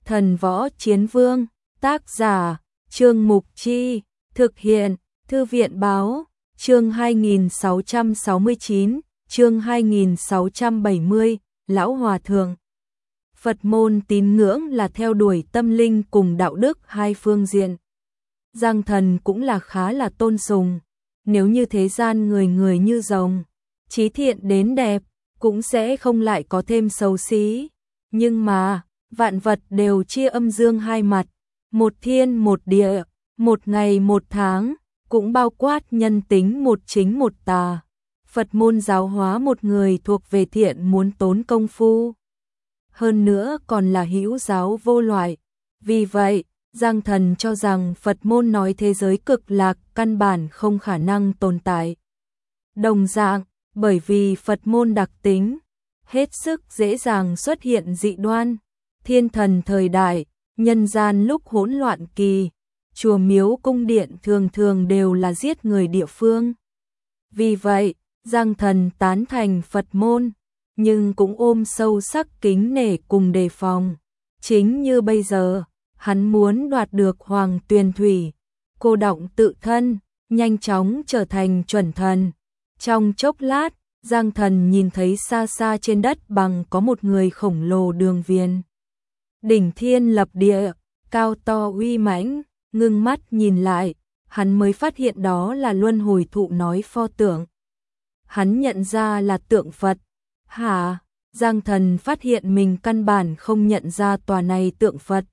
Thần Võ Chiến Vương, tác giả, Trương Mục Chi, thực hiện, Thư viện Báo, chương 2669, chương 2670, Lão Hòa Thượng. Phật môn tín ngưỡng là theo đuổi tâm linh cùng đạo đức hai phương diện. Giang Thần cũng là khá là tôn sùng, nếu như thế gian người người như rồng, chí thiện đến đẹp, cũng sẽ không lại có thêm xấu xí. Nhưng mà, vạn vật đều chia âm dương hai mặt, một thiên một địa, một ngày một tháng, cũng bao quát nhân tính một chính một tà. Phật môn giáo hóa một người thuộc về thiện muốn tốn công phu. Hơn nữa còn là hữu giáo vô loại. Vì vậy, Giang Thần cho rằng Phật môn nói thế giới cực lạc căn bản không khả năng tồn tại. Đồng dạng, bởi vì Phật môn đặc tính, hết sức dễ dàng xuất hiện dị đoan. Thiên thần thời đại, nhân gian lúc hỗn loạn kỳ, chùa miếu cung điện thường thường đều là giết người địa phương. Vì vậy, Giang Thần tán thành Phật môn, nhưng cũng ôm sâu sắc kính nể cùng đề phòng. Chính như bây giờ, hắn muốn đoạt được Hoàng Tuyền Thủy, cô động tự thân, nhanh chóng trở thành chuẩn thần. Trong chốc lát, Giang Thần nhìn thấy xa xa trên đất bằng có một người khổng lồ đường viền. Đỉnh thiên lập địa, cao to uy mãnh, ngưng mắt nhìn lại, hắn mới phát hiện đó là luân hồi thụ nói pho tượng. Hắn nhận ra là tượng Phật. Hả? Giang Thần phát hiện mình căn bản không nhận ra tòa này tượng Phật.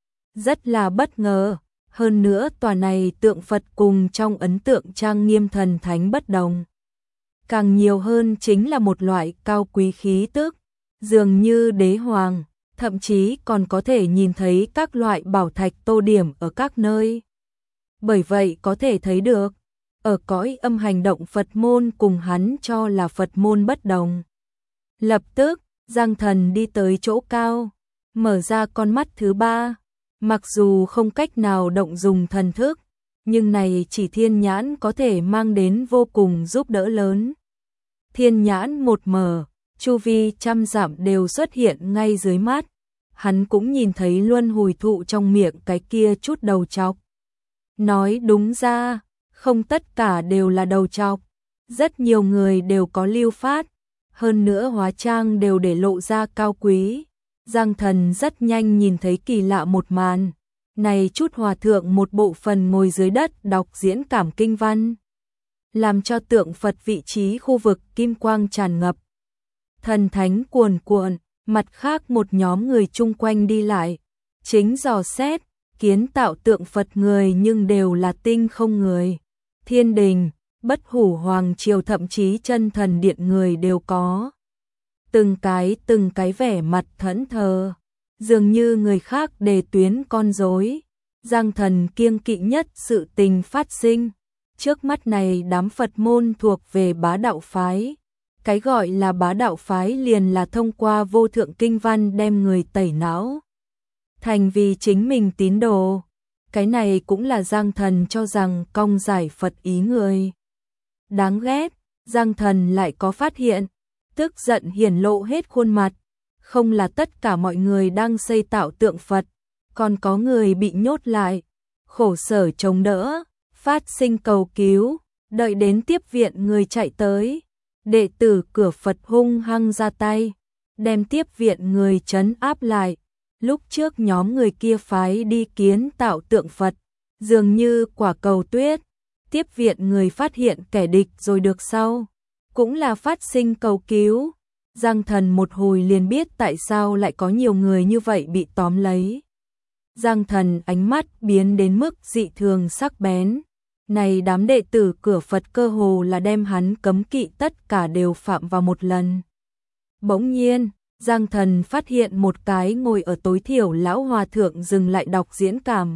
Rất là bất ngờ, hơn nữa tòa này tượng Phật cùng trong ấn tượng trang nghiêm thần thánh bất đồng. Càng nhiều hơn chính là một loại cao quý khí tức, dường như đế hoàng, thậm chí còn có thể nhìn thấy các loại bảo thạch tô điểm ở các nơi. Bởi vậy có thể thấy được, ở cõi âm hành động Phật môn cùng hắn cho là Phật môn bất đồng. Lập tức, Giang Thần đi tới chỗ cao, mở ra con mắt thứ ba, mặc dù không cách nào động dùng thần thức, nhưng này chỉ thiên nhãn có thể mang đến vô cùng giúp đỡ lớn. Thiên nhãn một mở, chu vi trăm dặm đều xuất hiện ngay dưới mắt. Hắn cũng nhìn thấy luân hồi thụ trong miệng cái kia chút đầu trọc. Nói đúng ra, không tất cả đều là đầu trọc. Rất nhiều người đều có lưu phát, hơn nữa hóa trang đều để lộ ra cao quý. Giang Thần rất nhanh nhìn thấy kỳ lạ một màn. Này chút hòa thượng một bộ phần ngồi dưới đất đọc diễn cảm kinh văn, làm cho tượng Phật vị trí khu vực kim quang tràn ngập. Thần thánh cuồn cuộn, mặt khác một nhóm người chung quanh đi lại, chính dò xét, kiến tạo tượng Phật người nhưng đều là tinh không người. Thiên đình, Bất Hủ Hoàng Triều thậm chí chân thần điện người đều có. Từng cái vẻ mặt thẫn thờ, dường như người khác đề tuyến con rối. Giang Thần kiêng kỵ nhất sự tình phát sinh. Trước mắt này đám Phật môn thuộc về bá đạo phái. Cái gọi là bá đạo phái liền là thông qua vô thượng kinh văn đem người tẩy não thành vì chính mình tín đồ. Cái này cũng là Giang Thần cho rằng cong giải Phật ý người. Đáng ghét, Giang Thần lại có phát hiện, tức giận hiển lộ hết khuôn mặt. Không là tất cả mọi người đang xây tạo tượng Phật, còn có người bị nhốt lại, khổ sở chống đỡ, phát sinh cầu cứu, đợi đến tiếp viện người chạy tới. Đệ tử cửa Phật hung hăng ra tay, đem tiếp viện người trấn áp lại. Lúc trước nhóm người kia phái đi kiến tạo tượng Phật, dường như quả cầu tuyết, tiếp viện người phát hiện kẻ địch rồi được sau, cũng là phát sinh cầu cứu. Giang Thần một hồi liền biết tại sao lại có nhiều người như vậy bị tóm lấy. Giang Thần ánh mắt biến đến mức dị thường sắc bén. Này đám đệ tử cửa Phật cơ hồ là đem hắn cấm kỵ tất cả đều phạm vào một lần. Bỗng nhiên, Giang Thần phát hiện một cái ngồi ở tối thiểu lão hòa thượng dừng lại đọc diễn cảm.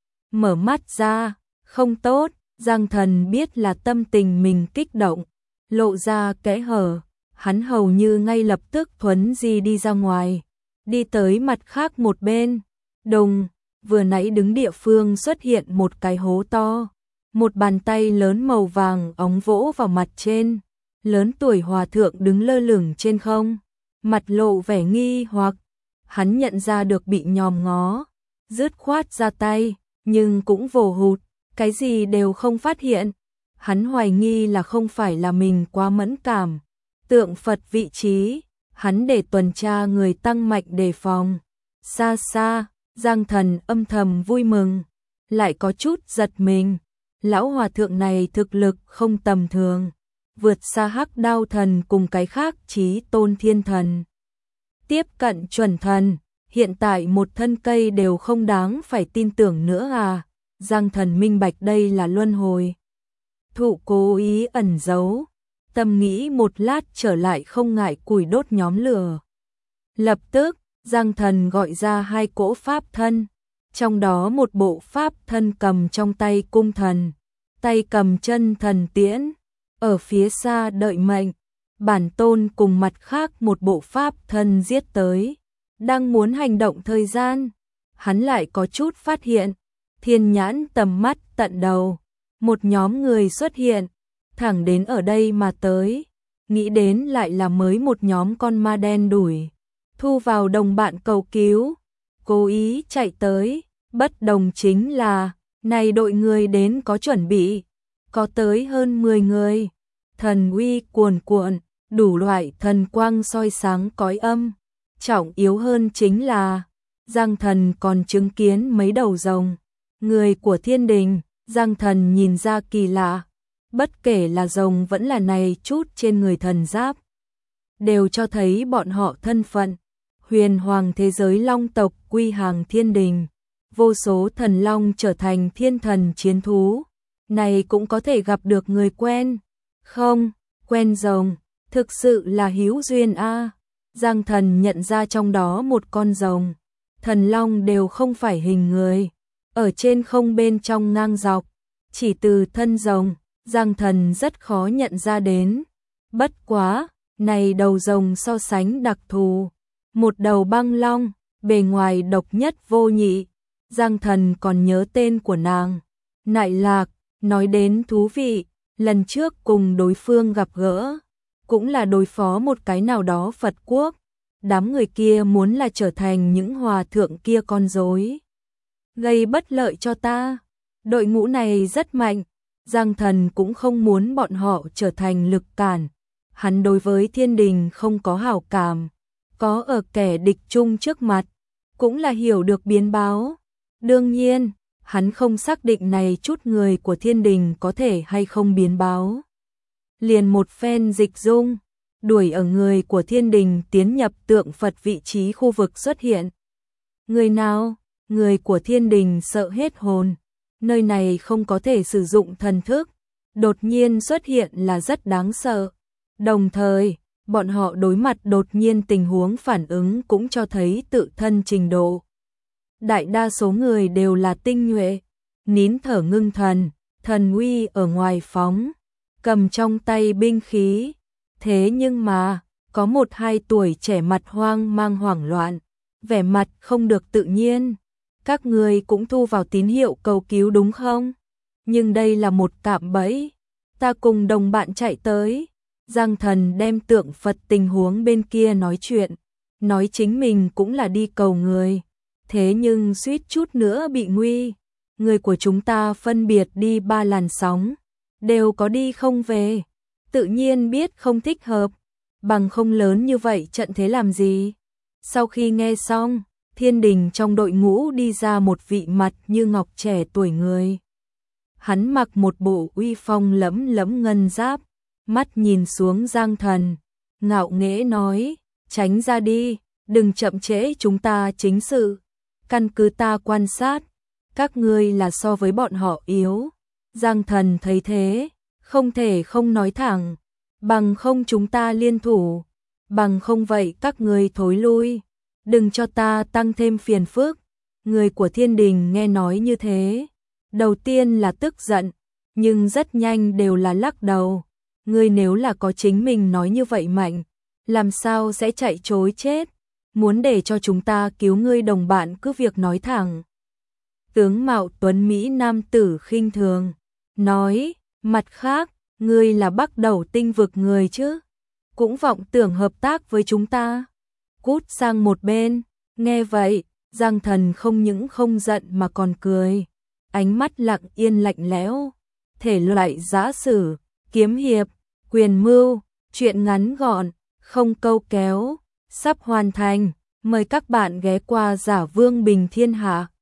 Mở mắt ra, không tốt, Giang Thần biết là tâm tình mình kích động, lộ ra kẽ hở, hắn hầu như ngay lập tức thuấn di đi ra ngoài, đi tới mặt khác một bên. Đùng, vừa nãy đứng địa phương xuất hiện một cái hố to. Một bàn tay lớn màu vàng óng vỗ vào mặt trên, lớn tuổi hòa thượng đứng lơ lửng trên không, mặt lộ vẻ nghi hoặc, hắn nhận ra được bị nhòm ngó, dứt khoát ra tay, nhưng cũng vồ hụt, cái gì đều không phát hiện. Hắn hoài nghi là không phải là mình quá mẫn cảm. Tượng Phật vị trí, hắn để tuần tra người tăng mạnh đề phòng. Xa xa, Giang Thần âm thầm vui mừng, lại có chút giật mình. Lão hòa thượng này thực lực không tầm thường, vượt xa Hắc Đao thần cùng cái khác Chí Tôn Thiên thần. Tiếp cận chuẩn thần, hiện tại một thân cây đều không đáng phải tin tưởng nữa à. Giang Thần minh bạch đây là luân hồi. Thụ cố ý ẩn giấu, tâm nghĩ một lát trở lại không ngại củi đốt nhóm lửa. Lập tức, Giang Thần gọi ra 2 cỗ pháp thân, trong đó một bộ pháp thân cầm trong tay cung thần, tay cầm chân thần tiễn, ở phía xa đợi mệnh. Bản tôn cùng mặt khác một bộ pháp thân giết tới, đang muốn hành động thời gian, hắn lại có chút phát hiện, thiên nhãn tầm mắt tận đầu, một nhóm người xuất hiện, thẳng đến ở đây mà tới, nghĩ đến lại là mới một nhóm con ma đen đuổi, thu vào đồng bạn cầu cứu, cố ý chạy tới, bất đồng chính là, này đội người đến có chuẩn bị, có tới hơn 10 người, thần uy cuồn cuộn, đủ loại thần quang soi sáng cõi âm, trọng yếu hơn chính là, Giang Thần còn chứng kiến mấy đầu rồng, người của thiên đình. Giang Thần nhìn ra kỳ lạ, bất kể là rồng vẫn là này chút trên người thần giáp, đều cho thấy bọn họ thân phận, huyền hoàng thế giới long tộc quy hàng thiên đình, vô số thần long trở thành thiên thần chiến thú, này cũng có thể gặp được người quen, không, quen rồng, thực sự là hữu duyên a. Giang Thần nhận ra trong đó một con rồng, thần long đều không phải hình người, ở trên không bên trong ngang dọc, chỉ từ thân rồng, Giang Thần rất khó nhận ra đến. Bất quá, này đầu rồng so sánh đặc thù, một đầu băng long, bề ngoài độc nhất vô nhị, Giang Thần còn nhớ tên của nàng, Nại Lạc, nói đến thú vị, lần trước cùng đối phương gặp gỡ, cũng là đối phó một cái nào đó Phật quốc, đám người kia muốn là trở thành những hòa thượng kia con rối, gây bất lợi cho ta. Đội ngũ này rất mạnh, Giang Thần cũng không muốn bọn họ trở thành lực cản. Hắn đối với thiên đình không có hảo cảm, có ở kẻ địch chung trước mặt, cũng là hiểu được biến báo. Đương nhiên, hắn không xác định này chút người của thiên đình có thể hay không biến báo. Liền một phen dịch dung, đuổi ở người của thiên đình tiến nhập tượng Phật vị trí khu vực xuất hiện. Người nào? Người của thiên đình sợ hết hồn. Nơi này không có thể sử dụng thần thức, đột nhiên xuất hiện là rất đáng sợ. Đồng thời, bọn họ đối mặt đột nhiên tình huống phản ứng cũng cho thấy tự thân trình độ. Đại đa số người đều là tinh nhuệ, nín thở ngưng thần, thần uy ở ngoài phóng, cầm trong tay binh khí. Thế nhưng mà, có 1-2 tuổi trẻ mặt hoang mang hoảng loạn, vẻ mặt không được tự nhiên. Các người cũng thu vào tín hiệu cầu cứu đúng không? Nhưng đây là một cạm bẫy. Ta cùng đồng bạn chạy tới. Giang Thần đem tượng Phật tình huống bên kia nói chuyện. Nói chính mình cũng là đi cầu người. Thế nhưng suýt chút nữa bị nguy. Người của chúng ta phân biệt đi 3 làn sóng. Đều có đi không về. Tự nhiên biết không thích hợp. Bằng không lớn như vậy trận thế làm gì? Sau khi nghe xong, thiên đình trong đội ngũ đi ra một vị mặt như ngọc trẻ tuổi người. Hắn mặc một bộ uy phong lẫm lẫm ngân giáp, mắt nhìn xuống Giang Thần, ngạo nghễ nói, tránh ra đi, đừng chậm trễ chúng ta chính sự. Căn cứ ta quan sát, các ngươi là so với bọn họ yếu. Giang Thần thấy thế, không thể không nói thẳng, bằng không chúng ta liên thủ, bằng không vậy các ngươi thối lui. Đừng cho ta tăng thêm phiền phức. Người của thiên đình nghe nói như thế, đầu tiên là tức giận, nhưng rất nhanh đều là lắc đầu. Ngươi nếu là có chính mình nói như vậy mạnh, làm sao sẽ chạy trối chết? Muốn để cho chúng ta cứu ngươi đồng bạn cứ việc nói thẳng. Tướng mạo tuấn Mỹ nam tử khinh thường, nói, mặt khác, ngươi là Bắc Đầu tinh vực người chứ? Cũng vọng tưởng hợp tác với chúng ta. Cút sang một bên, Nghe vậy, Giang Thần không những không giận mà còn cười, ánh mắt lặng yên lạnh lẽo. Thể loại giã sử, kiếm hiệp, quyền mưu, truyện ngắn gọn, không câu kéo, sắp hoàn thành. Mời các bạn ghé qua Giả Vương Bình Thiên Hạ.